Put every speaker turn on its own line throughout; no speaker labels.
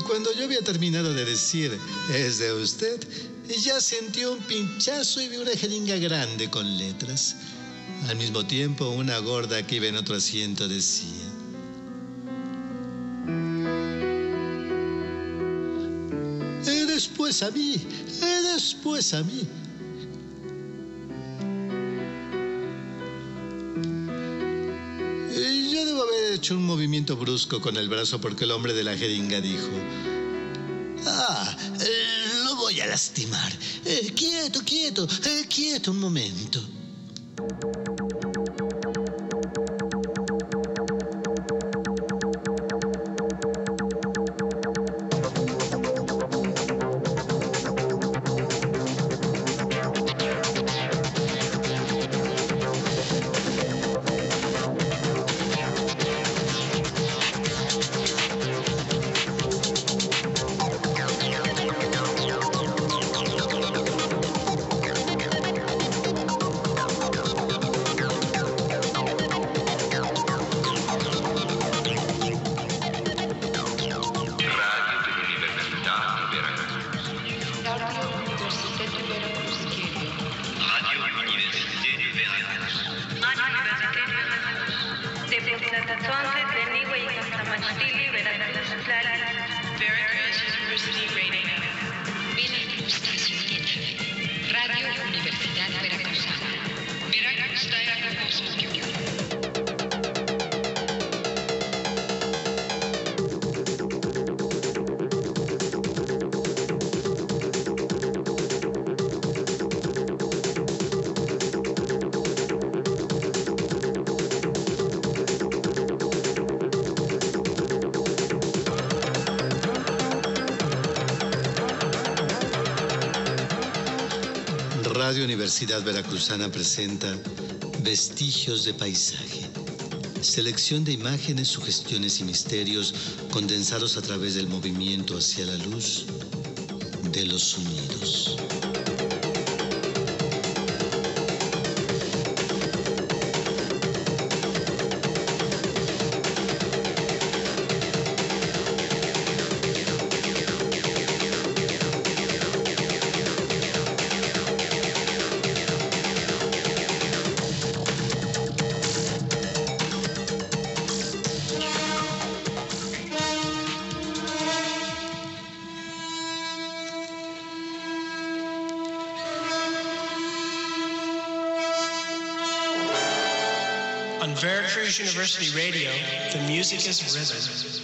cuando yo había terminado de decir, ¿es de usted?, ya sintió un pinchazo y vi una jeringa grande con letras. Al mismo tiempo, una gorda que iba en otro asiento decía: después a mí, después a mí. Yo debo haber hecho un movimiento brusco con el brazo porque el hombre de la jeringa dijo: lo voy a lastimar. Quieto un momento. Radio Universidad Veracruzana presenta Vestigios de Paisaje. Selección de imágenes, sugestiones y misterios condensados a través del movimiento hacia la luz de los sonidos.
On Veracruz University Radio, the music is rhythm.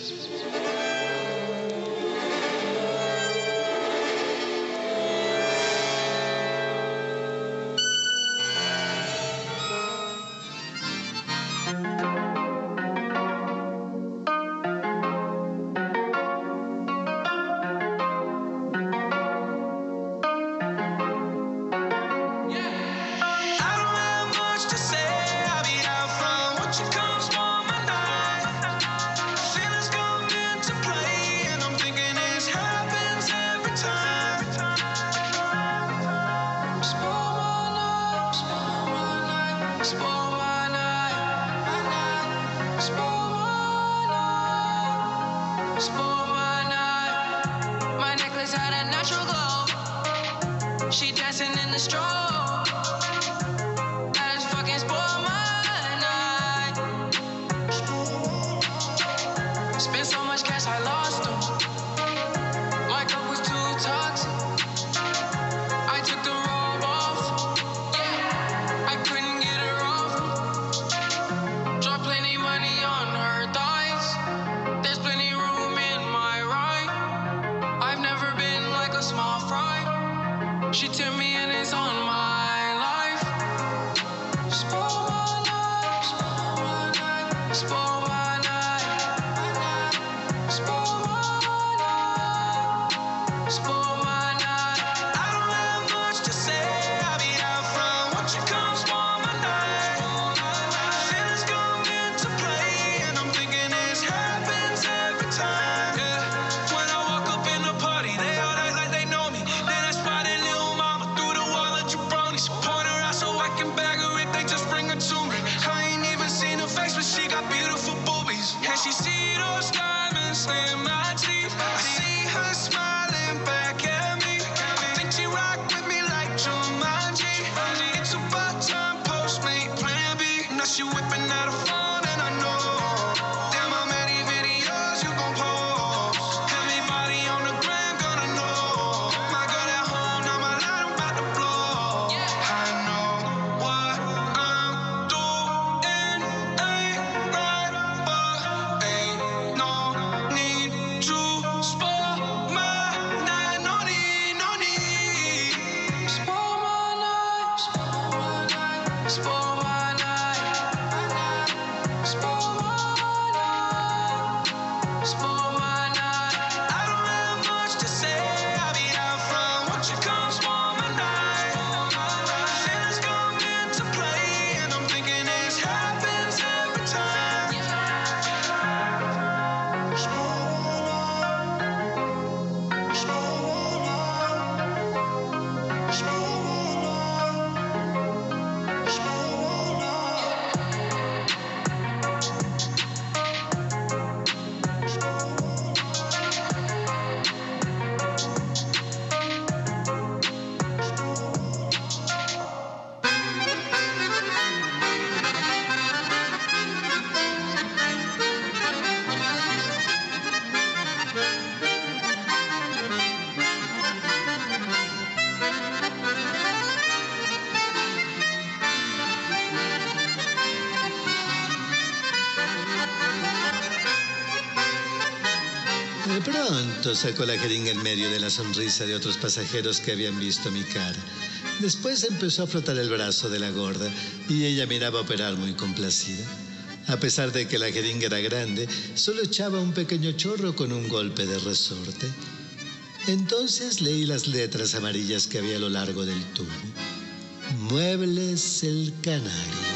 pronto sacó la jeringa en medio de la sonrisa de otros pasajeros que habían visto mi cara. Después empezó a frotar el brazo de la gorda y ella miraba operar muy complacida. A pesar de que la jeringa era grande, solo echaba un pequeño chorro con un golpe de resorte. Entonces leí las letras amarillas que había a lo largo del tubo. Muebles El Canario.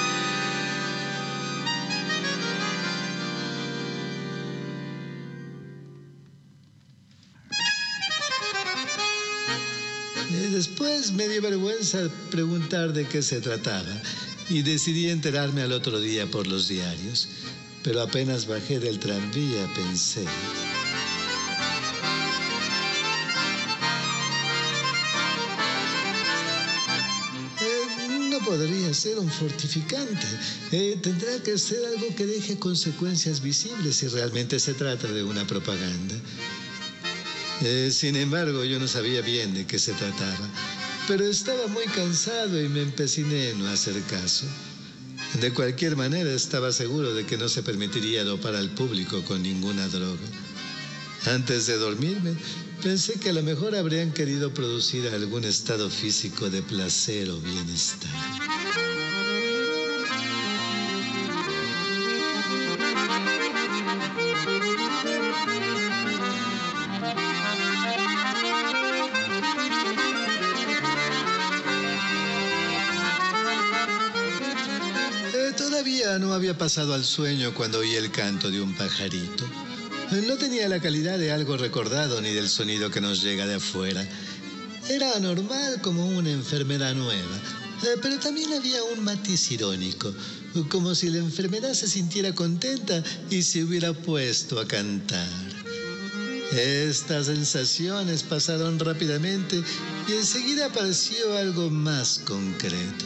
Después me dio vergüenza preguntar de qué se trataba y decidí enterarme al otro día por los diarios. Pero apenas bajé del tranvía pensé... no podría ser un fortificante. Tendrá que ser algo que deje consecuencias visibles si realmente se trata de una propaganda. Sin embargo, yo no sabía bien de qué se trataba, pero estaba muy cansado y me empeciné en no hacer caso. De cualquier manera, estaba seguro de que no se permitiría dopar al público con ninguna droga. Antes de dormirme, pensé que a lo mejor habrían querido producir algún estado físico de placer o bienestar. Todavía no había pasado al sueño cuando oí el canto de un pajarito. No tenía la calidad de algo recordado ni del sonido que nos llega de afuera. Era anormal como una enfermedad nueva, pero también había un matiz irónico, como si la enfermedad se sintiera contenta y se hubiera puesto a cantar. Estas sensaciones pasaron rápidamente y enseguida apareció algo más concreto.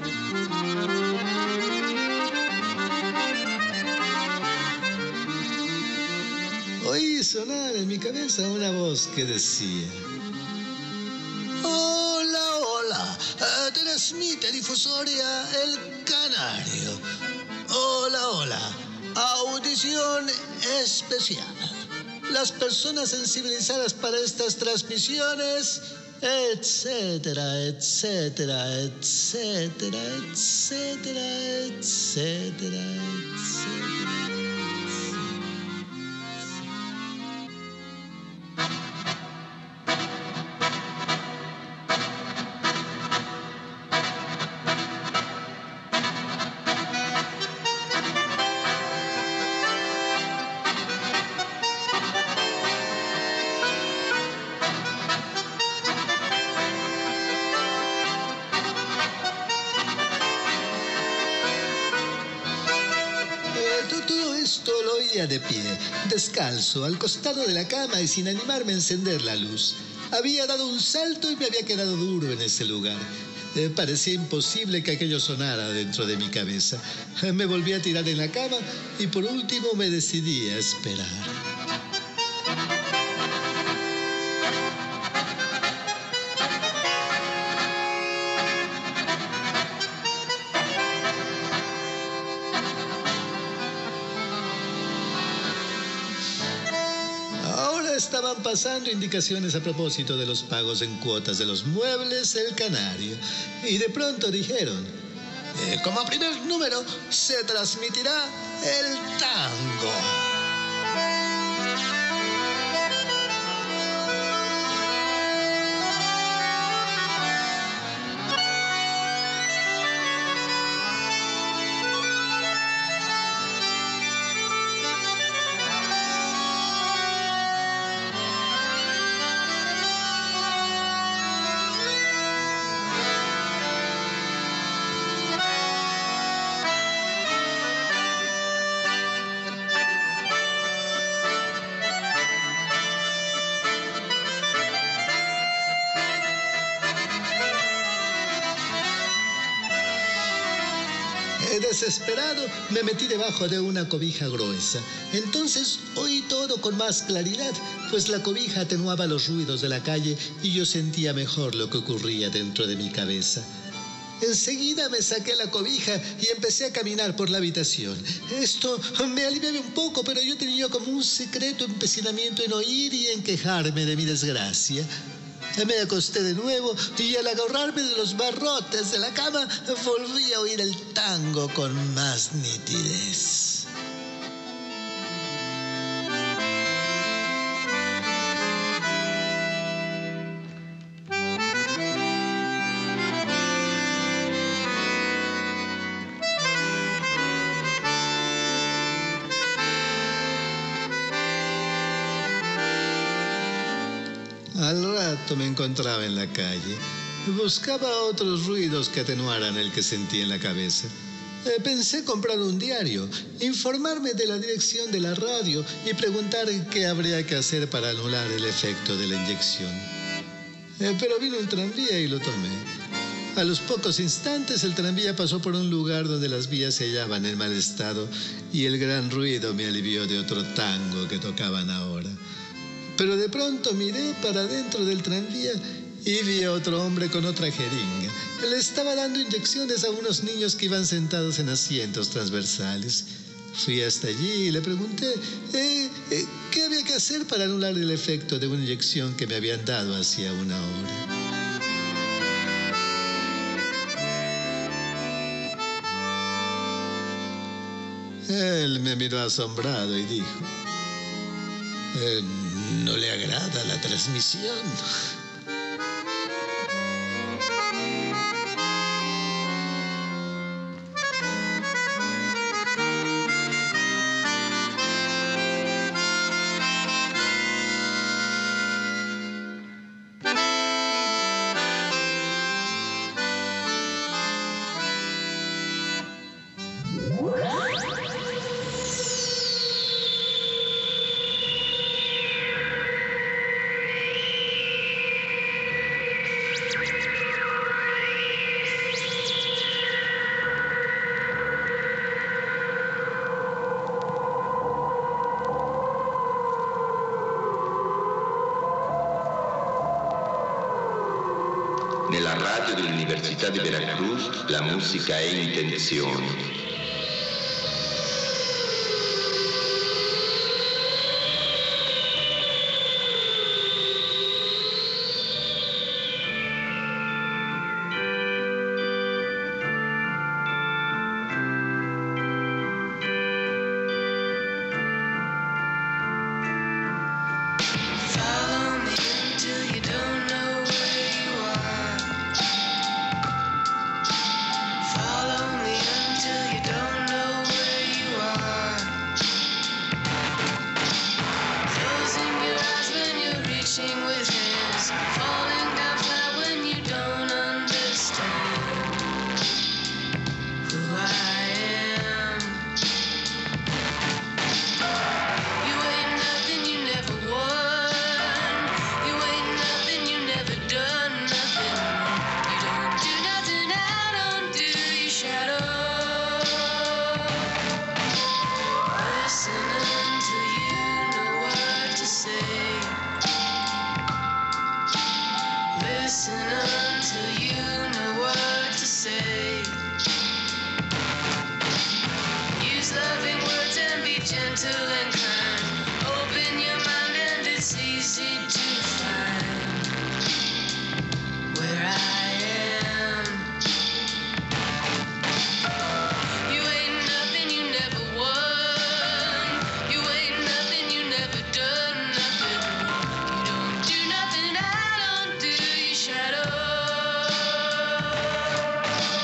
Oí sonar en mi cabeza una voz que decía: hola, hola, transmite difusoria El Canario. Hola, hola, audición especial. Las personas sensibilizadas para estas transmisiones, etcétera, etcétera, etcétera, etcétera, etcétera, etcétera. Todo esto lo oía de pie, descalzo, al costado de la cama y sin animarme a encender la luz. Había dado un salto y me había quedado duro en ese lugar. Parecía imposible que aquello sonara dentro de mi cabeza. Me volví a tirar en la cama y por último me decidí a esperar. Estaban pasando indicaciones a propósito de los pagos en cuotas de los muebles El Canario. Y de pronto dijeron: como primer número se transmitirá el tango. Desesperado, me metí debajo de una cobija gruesa. Entonces oí todo con más claridad, pues la cobija atenuaba los ruidos de la calle y yo sentía mejor lo que ocurría dentro de mi cabeza. Enseguida me saqué la cobija y empecé a caminar por la habitación. Esto me aliviaba un poco, pero yo tenía como un secreto empecinamiento en oír y en quejarme de mi desgracia. Me acosté de nuevo y al agarrarme de los barrotes de la cama volví a oír el tango con más nitidez. Al rato me encontraba en la calle. Buscaba otros ruidos que atenuaran el que sentía en la cabeza. Pensé comprar un diario, informarme de la dirección de la radio y preguntar qué habría que hacer para anular el efecto de la inyección. Pero vino un tranvía y lo tomé. A los pocos instantes el tranvía pasó por un lugar donde las vías se hallaban en mal estado y el gran ruido me alivió de otro tango que tocaban ahora. Pero de pronto miré para dentro del tranvía y vi a otro hombre con otra jeringa. Le estaba dando inyecciones a unos niños que iban sentados en asientos transversales. Fui hasta allí y le pregunté qué había que hacer para anular el efecto de una inyección que me habían dado hacía una hora. Él me miró asombrado y dijo: ¿no le agrada la transmisión?
Nella radio dell'Università di Veracruz la musica è intenzione.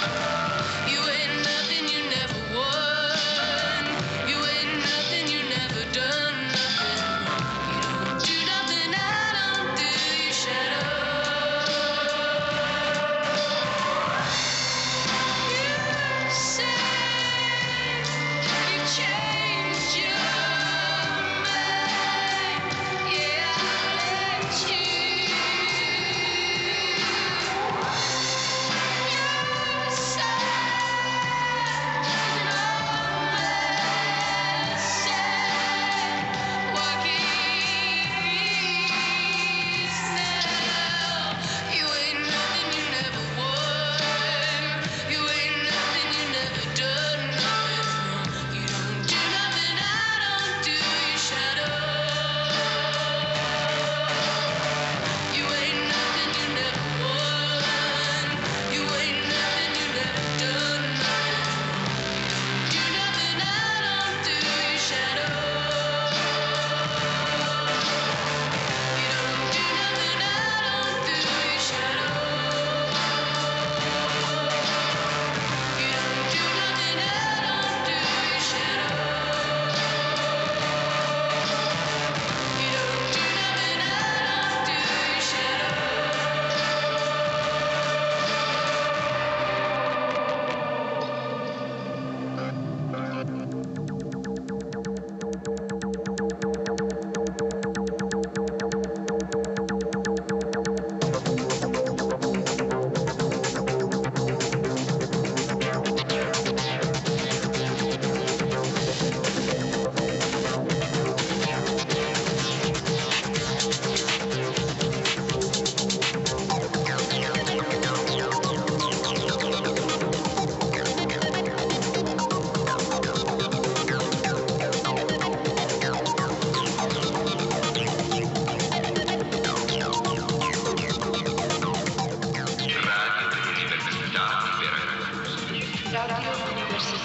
You ain't nothing you never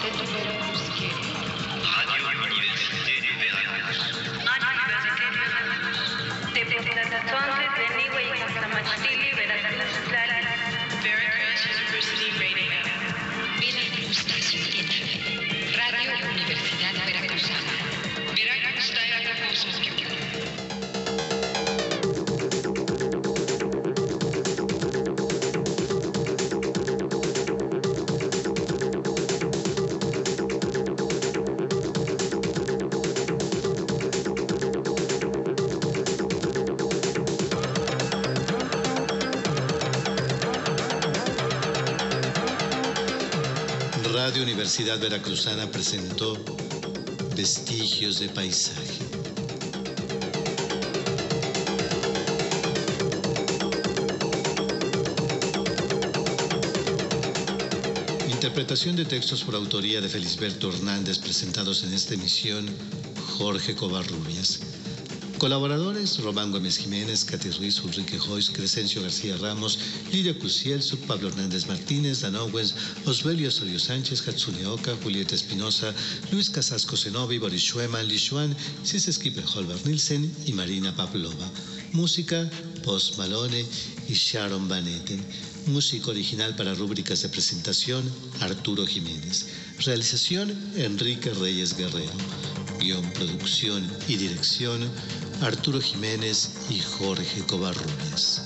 Radio Universidad Veracruzana presentó Vestigios de Paisaje. Interpretación de textos por autoría de Felisberto Hernández, presentados en esta emisión: Jorge Covarrubias. Colaboradores: Román Gómez Jiménez, Katy Ruiz, Ulrike Joyce, Crescencio García Ramos, Lidia Cusielso, Pablo Hernández Martínez, Dan Owens, Osvelio Osorio Sánchez, Hatsune Oka, Julieta Espinosa, Luis Casasco Zenobi, Boris Schuemann, Li Xuan, Cis Skipper Holberg Nielsen y Marina Pavlova. Música: Post Malone y Sharon Van Etten. Música original para rúbricas de presentación: Arturo Jiménez. Realización: Enrique Reyes Guerrero. Guión, producción y dirección: Arturo Jiménez y Jorge Covarrubias.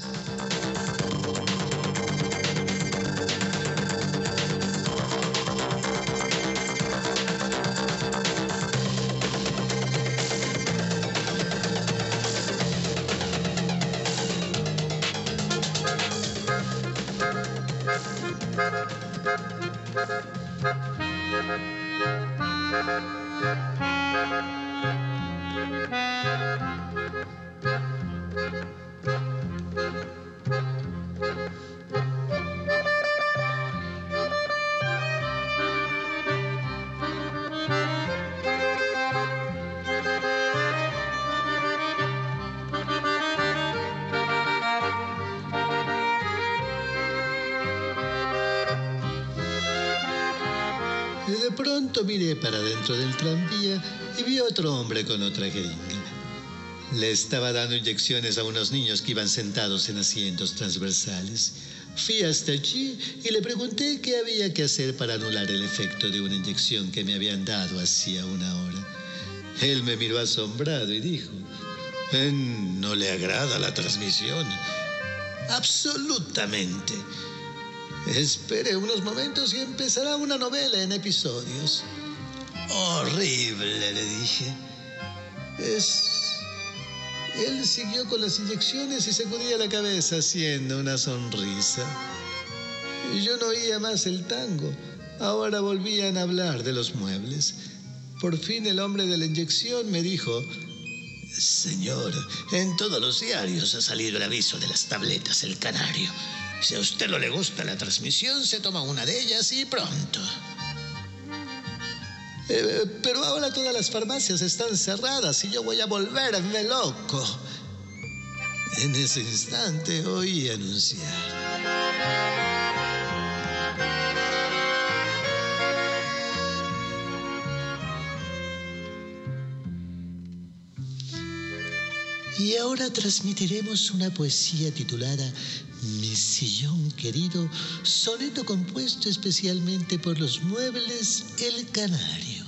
De pronto miré para dentro del tranvía y vi a otro hombre con otra jeringa. Le estaba dando inyecciones a unos niños que iban sentados en asientos transversales. Fui hasta allí y le pregunté qué había que hacer para anular el efecto de una inyección que me habían dado hacía una hora. Él me miró asombrado y dijo: ¿No le agrada la transmisión? Absolutamente. Espere unos momentos y empezará una novela en episodios. Horrible, le dije. Él siguió con las inyecciones y sacudía la cabeza haciendo una sonrisa. Yo no oía más el tango. Ahora volvían a hablar de los muebles. Por fin el hombre de la inyección me dijo: señor, en todos los diarios ha salido el aviso de las tabletas El Canario. Si a usted no le gusta la transmisión, se toma una de ellas y pronto. Pero ahora todas las farmacias están cerradas y yo voy a volverme loco. En ese instante oí anunciar: y ahora transmitiremos una poesía titulada Mi sillón querido, soneto compuesto especialmente por los muebles El Canario.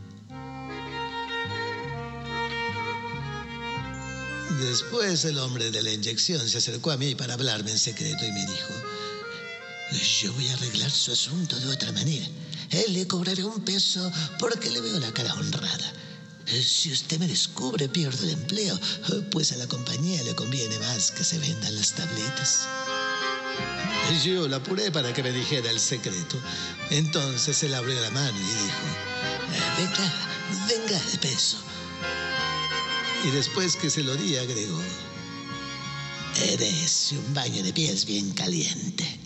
Después el hombre de la inyección se acercó a mí para hablarme en secreto y me dijo: yo voy a arreglar su asunto de otra manera. Le cobraré $1 porque le veo la cara honrada. Si usted me descubre, pierdo el empleo, pues a la compañía le conviene más que se vendan las tabletas. Yo la apuré para que me dijera el secreto. Entonces él abrió la mano y dijo: venga el peso. Y después que se lo di, agregó: dése un baño de pies bien caliente.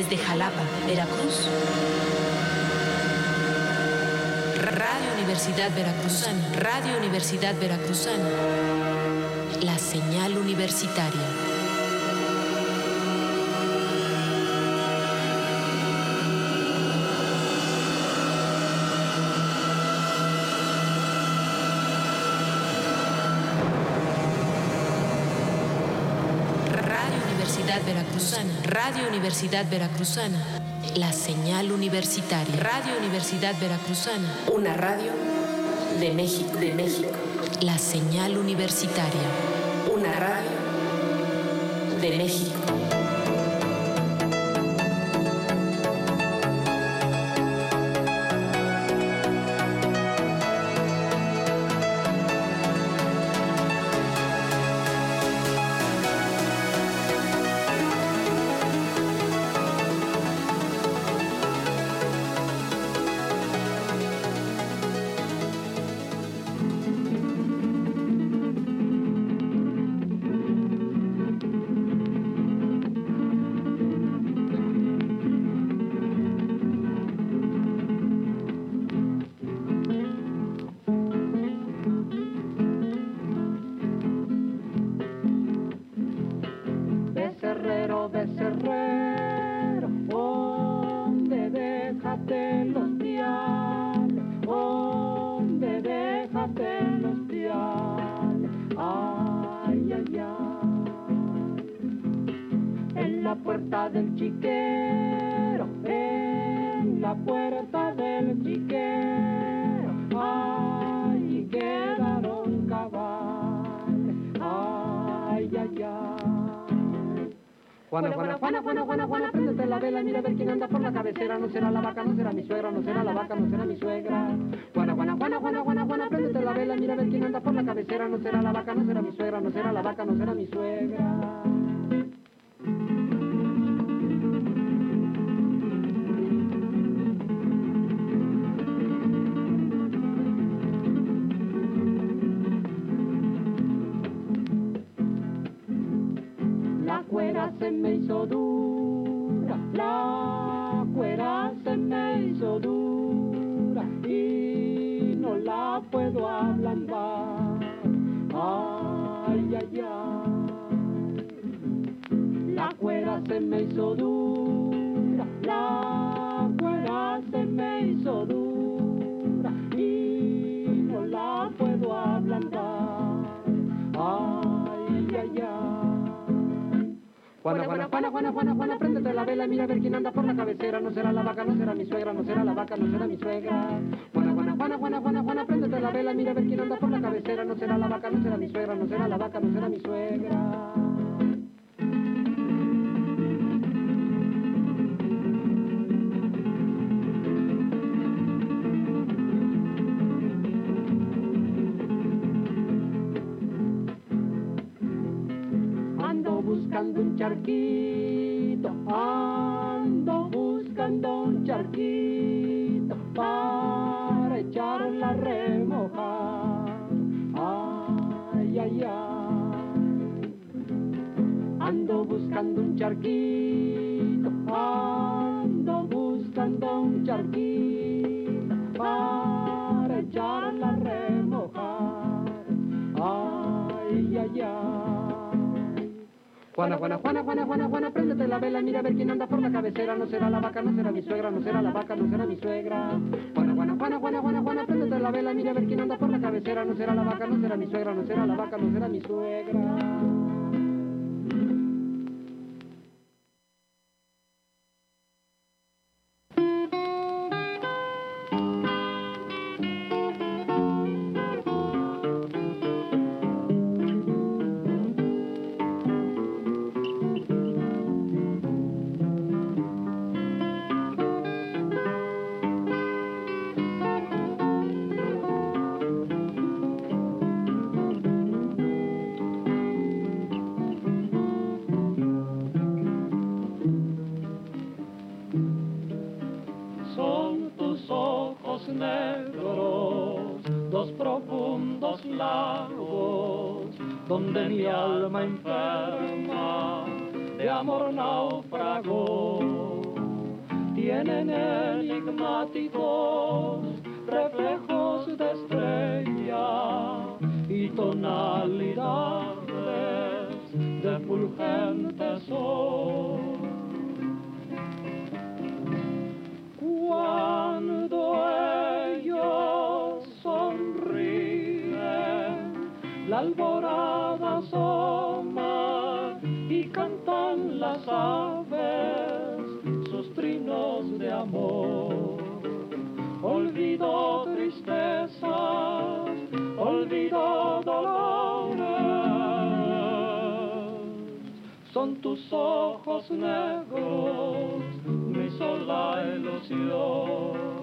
Desde Jalapa, Veracruz. Radio Universidad Veracruzana. Radio Universidad Veracruzana. La señal universitaria. Veracruzana, Radio Universidad Veracruzana, la señal universitaria. Radio Universidad Veracruzana, una radio de México, La señal universitaria, una radio de México.
Juana, préndete la vela, mira a ver quién anda por la cabecera. No será la vaca, no será mi suegra, no será la vaca, no será mi suegra. Juana, préndete la vela, mira a ver quién anda por la cabecera. No será la vaca, no será mi suegra, no será la vaca, no será mi suegra. La cuera se me hizo dura, la cuera se me hizo dura y no la puedo ablandar. Ay, ay, ay. La cuera se me hizo dura, la cuera se me hizo dura y no la puedo ablandar. Ay, ay, ay. Juana, préndete la vela, mira a ver quién anda por la cabecera. No será la vaca, no será mi suegra, no será la vaca, no será mi suegra. Juana, préndete la vela, mira a ver quién anda por la cabecera. No será la vaca, no será mi suegra, no será la vaca, no será mi suegra. Buscando un charquito, ando buscando un charquito para echarla a remojar. Ay, ay, ay. Ando buscando un charquito, ando buscando un charquito para echarla a remojar. Ay, ay, ay. Juana, préndete la vela, mira a ver quién anda por la cabecera. No será la vaca, no será mi suegra, no será la vaca, no será mi suegra. Juana, préndete la vela, mira a ver quién anda por la cabecera. No será la vaca, no será mi suegra, no será la vaca, no será mi suegra. Negros, dos profundos lagos, donde mi alma enferma de amor naufragó.
tienen enigmáticos reflejos de estrella y tonalidades de fulgente sol. Cuando ellos sonríen, la alborada asoma y cantan las aves sus trinos de amor. Olvido tristezas, olvido dolores, son tus ojos negros mi sola ilusión.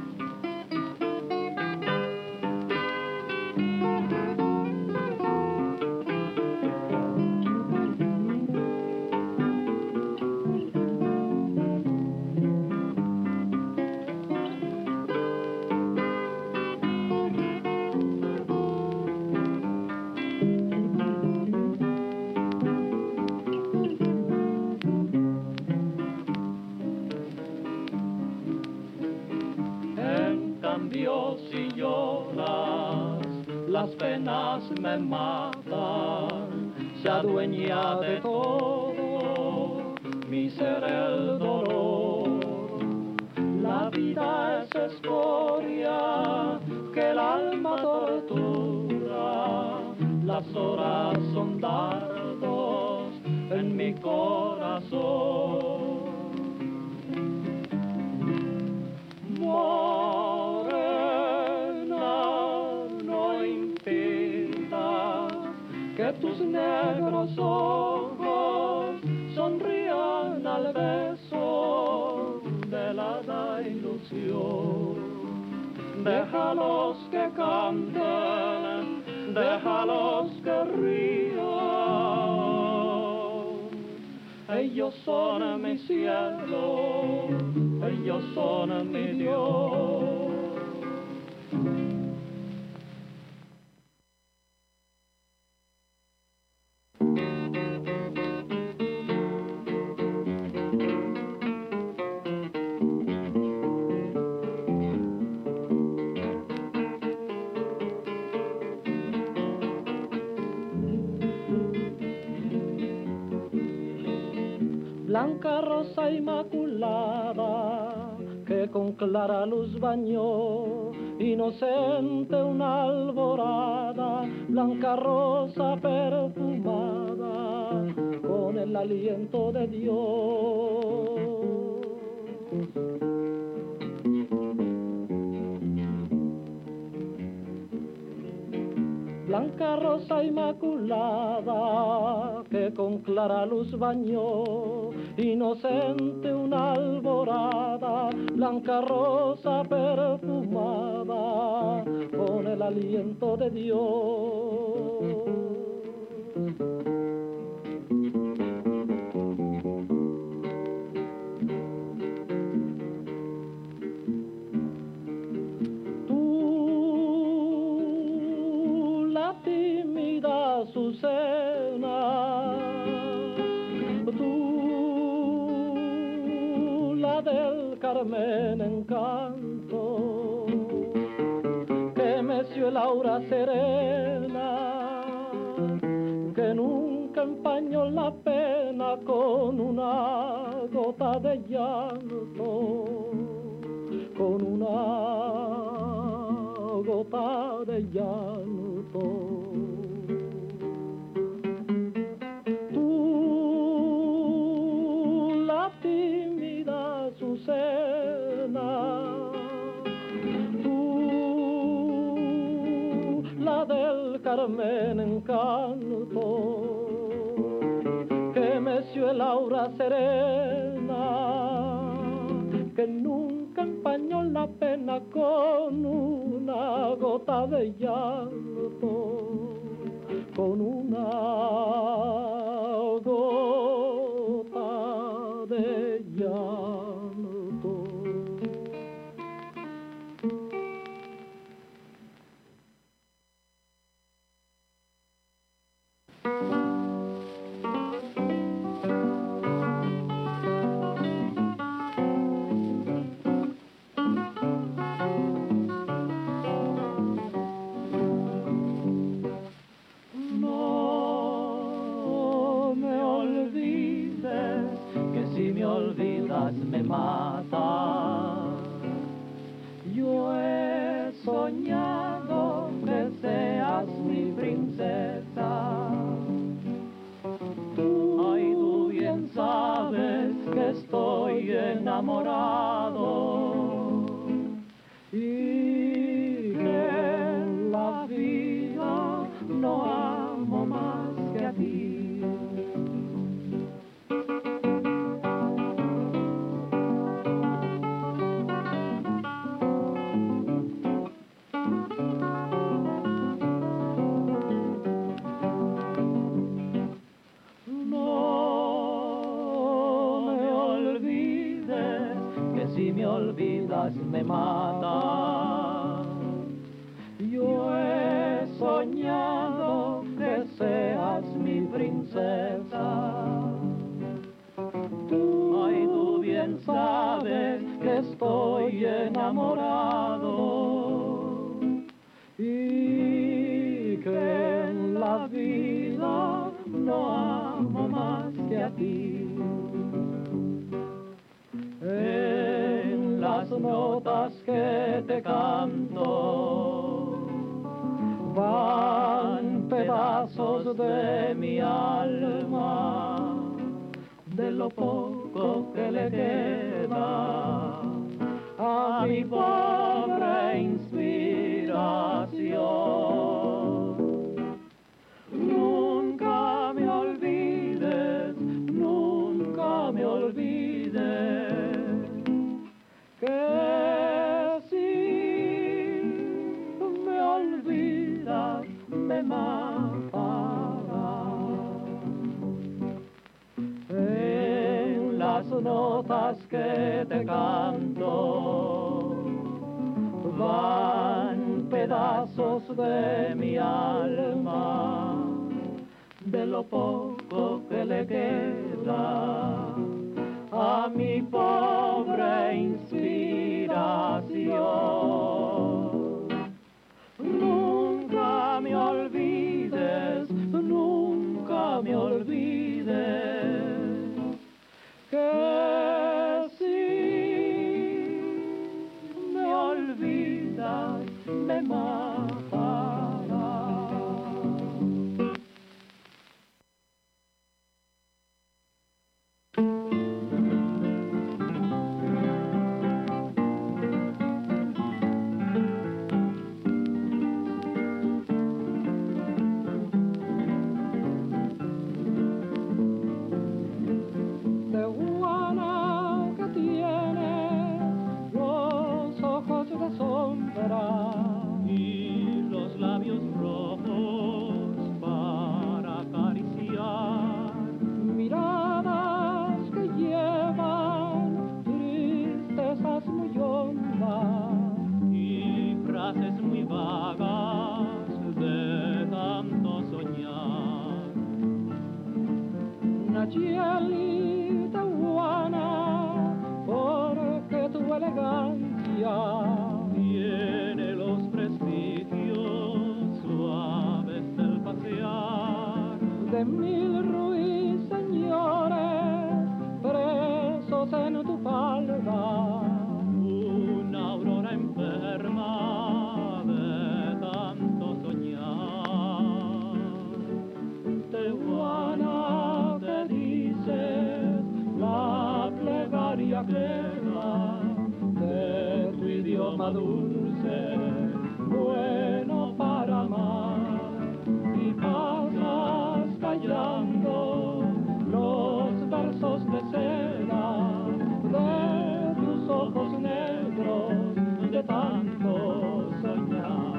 Si lloras, las penas me matan, se adueña de todo mi ser el dolor. La vida es escoria que el alma tortura, las horas son dardos en mi corazón. Que tus negros ojos sonrían al beso de la ilusión. Déjalos que canten, déjalos que rían. Ellos son mi cielo, ellos son mi Dios. Blanca rosa inmaculada que con clara luz bañó, inocente una alborada, blanca rosa perfumada con el aliento de Dios. Blanca rosa inmaculada que con clara luz bañó, inocente una alborada, blanca rosa perfumada con el aliento de Dios. Azucena, tú la del Carmen encanto, que meció el aura serena, que nunca empañó la pena con una gota de llanto, con una gota de llanto. Azucena, tú la del Carmen encanto, que meció el aura serena, que nunca empañó la pena con una gota de llanto, con una gota de llanto. enamorado y que en la vida no amo más que a ti. Me mata. Yo he soñado que seas mi princesa. Tú bien sabes que estoy enamorado y que en la vida no amo más que a ti. Las notas que te canto van pedazos de mi alma, de lo poco que le queda a mi pobre inspiración. Nunca me olvides, nunca me olvides, que si me olvidas me matarás. En las notas que te canto van pedazos de mi alma, de lo poco que le queda a mi pobre inspiración. Nunca me olvides, nunca me olvides, que si me olvidas me matarás. Y los labios rojos para acariciar, miradas que llevan tristezas muy hondas y frases muy vagas de tanto soñar. Nayeli Tawana, porque tu elegancia tiene los prestigios suaves del pasear de mil ruiseñores presos en tu falda. Una aurora enferma de tanto soñar. Tehuana, te dices la plegaria queda de tu idioma dulce, bueno para amar, y pasas callando los versos de seda de tus ojos negros de tanto soñar.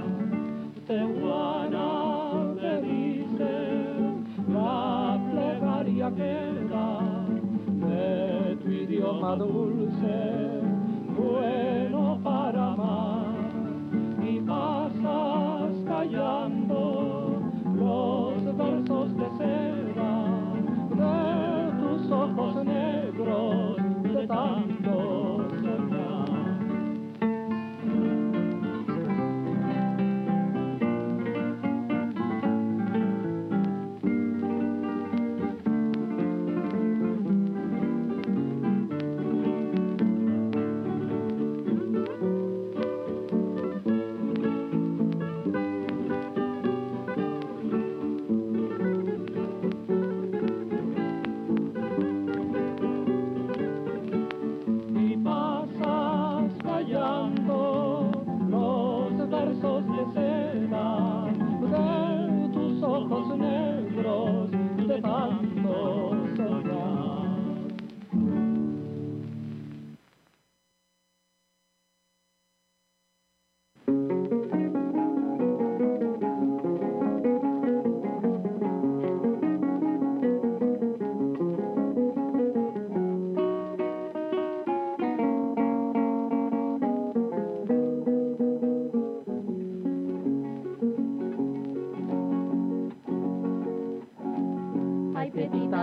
Tehuana, te dices la plegaria queda de tu idioma dulce, bueno para amar, y pasas callando los versos de seda de tus ojos negros de tanto soñar.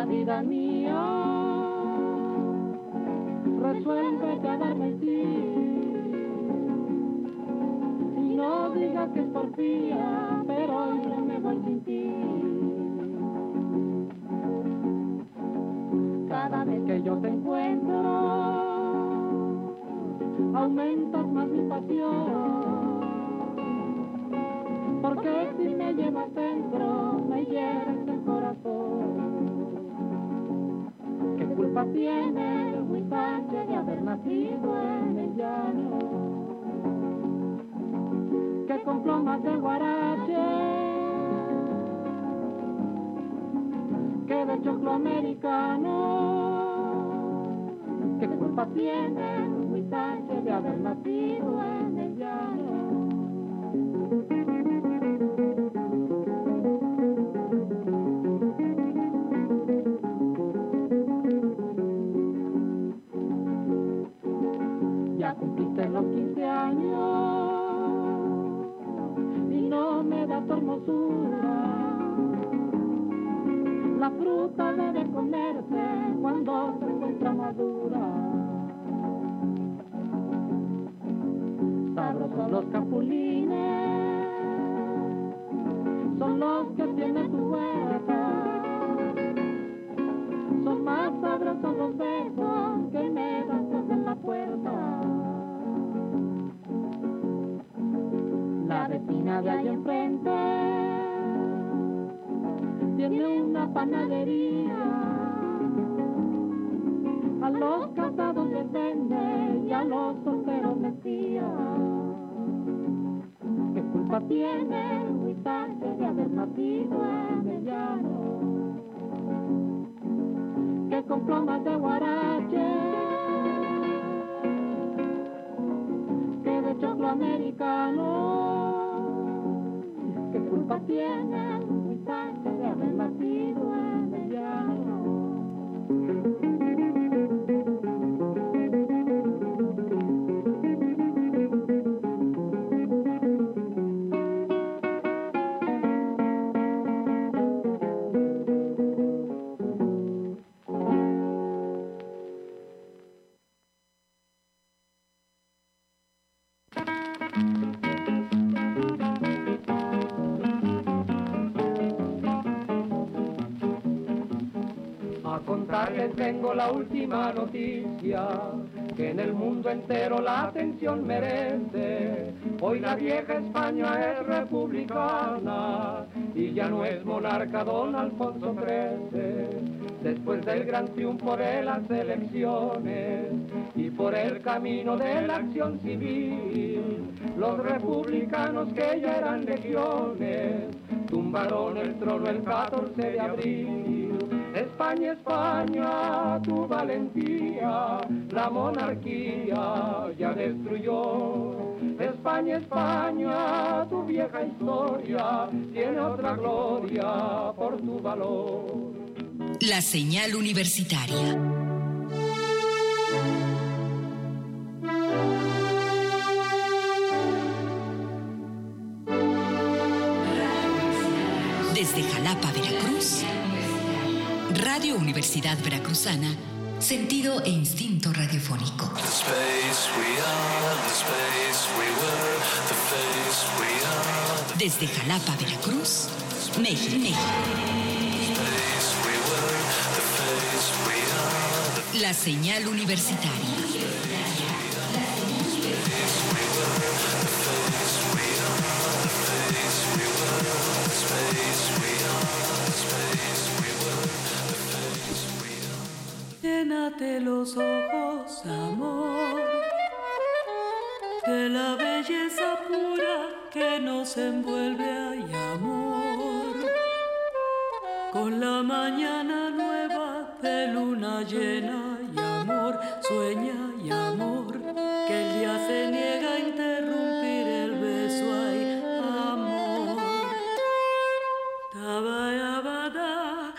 Anda, vida mía, resuelve quedarme en ti. Y no digas que es porfía, pero hoy no me voy sin ti. Cada vez que yo te encuentro, aumentas más mi pasión. Porque si me llevas dentro, me hieres el corazón. ¿Qué culpa tiene el Luis Sánchez de haber nacido en el llano? Que con plumas de guarache, que de choclo americano. ¿Qué culpa tiene el Luis Sánchez de haber nacido en el llano? Ya cumpliste los 15 años y no me da tu hermosura. La fruta debe comerse cuando se encuentra madura. Sabrosos los capulines, son los que tiene tu huerta. Son más sabrosos los besos que me das en la puerta. La vecina de ahí enfrente tiene una panadería. A los casados les vende y a los solteros les fía. ¿Qué culpa tiene Luis Sánchez de haber nacido en el llano? Que con plumas de guarache, que de choclo americano. ¿Qué culpa tiene Luis Sánchez de haber nacido en el llano? Les tengo la última noticia, que en el mundo entero la atención merece. Hoy la vieja España es republicana y ya no es monarca don Alfonso XIII. Después del gran triunfo de las elecciones y por el camino de la acción civil, los republicanos que ya eran legiones tumbaron el trono el 14 de abril. España, España, tu valentía, la monarquía ya destruyó. España, España, tu vieja historia tiene otra gloria por tu valor.
La señal universitaria. Desde Jalapa, Veracruz, Radio Universidad Veracruzana, sentido e instinto radiofónico. Desde Jalapa, Veracruz, México. La señal universitaria.
Llénate los ojos, amor, de la belleza pura que nos envuelve, ay amor, con la mañana nueva de luna llena, y amor, sueña, y amor, que el día se niega a interrumpir el beso, ay amor, tabayabada.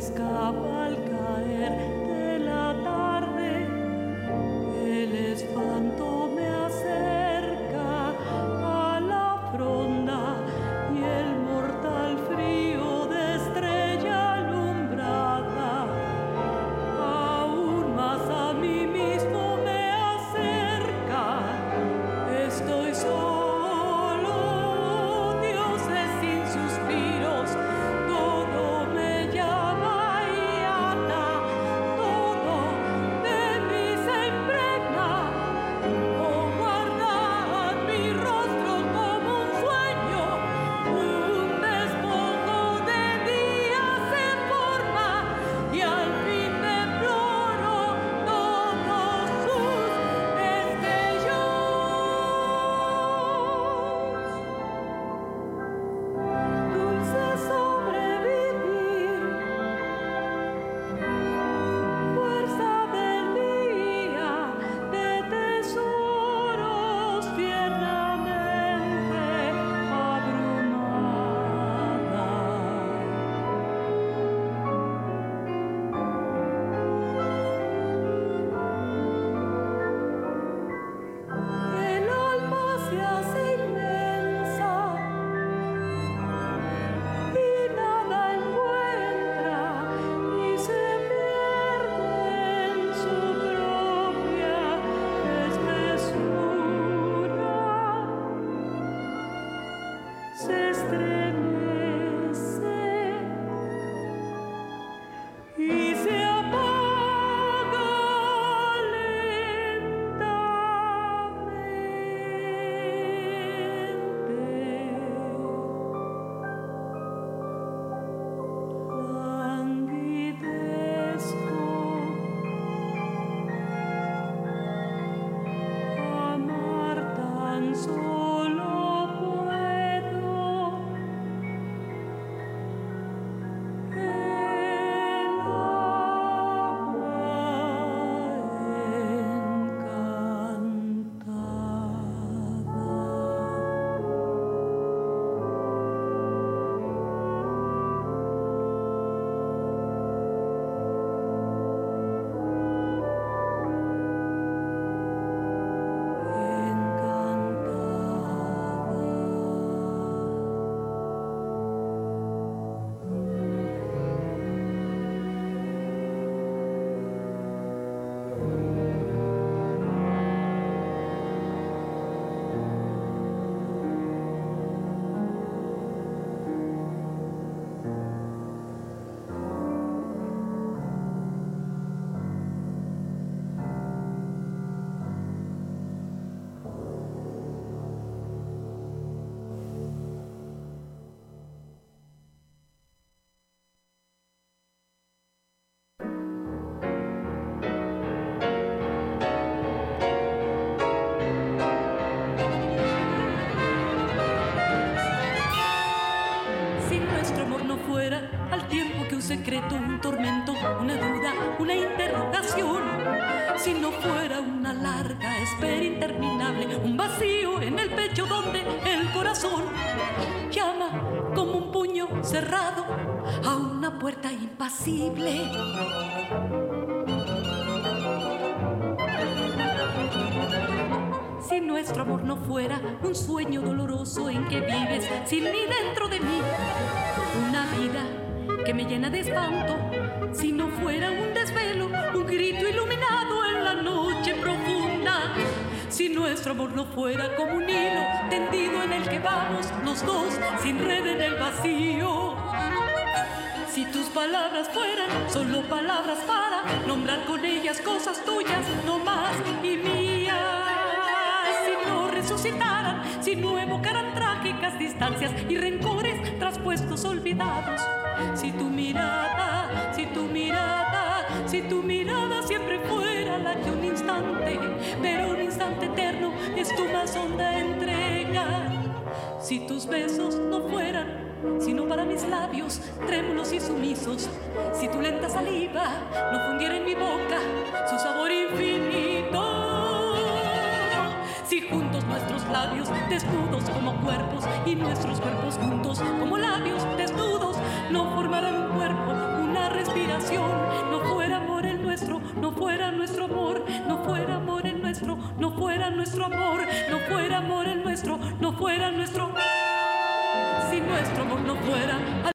escapa al caer de la tarde, el espanto me acerca a la fronda y el mortal frío de estrella alumbrada aún más a mí mismo me acerca. Estoy solo, dioses sin suspiros, todo me llama y ata, todo de mí se impregna. Oh, guardad mi rostro como un sueño, un despojo de día se forma y al fin deploro todos sus destellos. Dulce sobrevivir, fuerza del día, de tesoros tiernamente abrumada. El alma se hace inmensa y nada encuentra y se pierde en su propia espesura. Se estremece y se apaga languidezco, amar tan solo puedo. El agua secreto, un tormento, una duda, una interrogación. Si no fuera una larga espera interminable, un vacío en el pecho donde el corazón llama como un puño cerrado a una puerta impasible. Si nuestro amor no fuera un sueño doloroso en que vives sin mí dentro de mí, una vida que me llena de espanto, si no fuera un desvelo, un grito iluminado en la noche profunda, si nuestro amor no fuera como un hilo tendido en el que vamos los dos sin red en el vacío, si tus palabras fueran solo palabras para nombrar con ellas cosas tuyas no más y mías, si no resucitaran, si no evocaran trágicas distancias y rencores traspuestos olvidados, si tu mirada, si tu mirada, si tu mirada siempre fuera la que un instante, pero un instante eterno es tu más honda entrega, si tus besos no fueran sino para mis labios trémulos y sumisos, si tu lenta saliva no fundiera en mi boca su sabor infinito, si juntos nuestros labios desnudos como cuerpos y nuestros cuerpos juntos como labios desnudos no formaran un cuerpo, una respiración fuera nuestro, si nuestro amor no fuera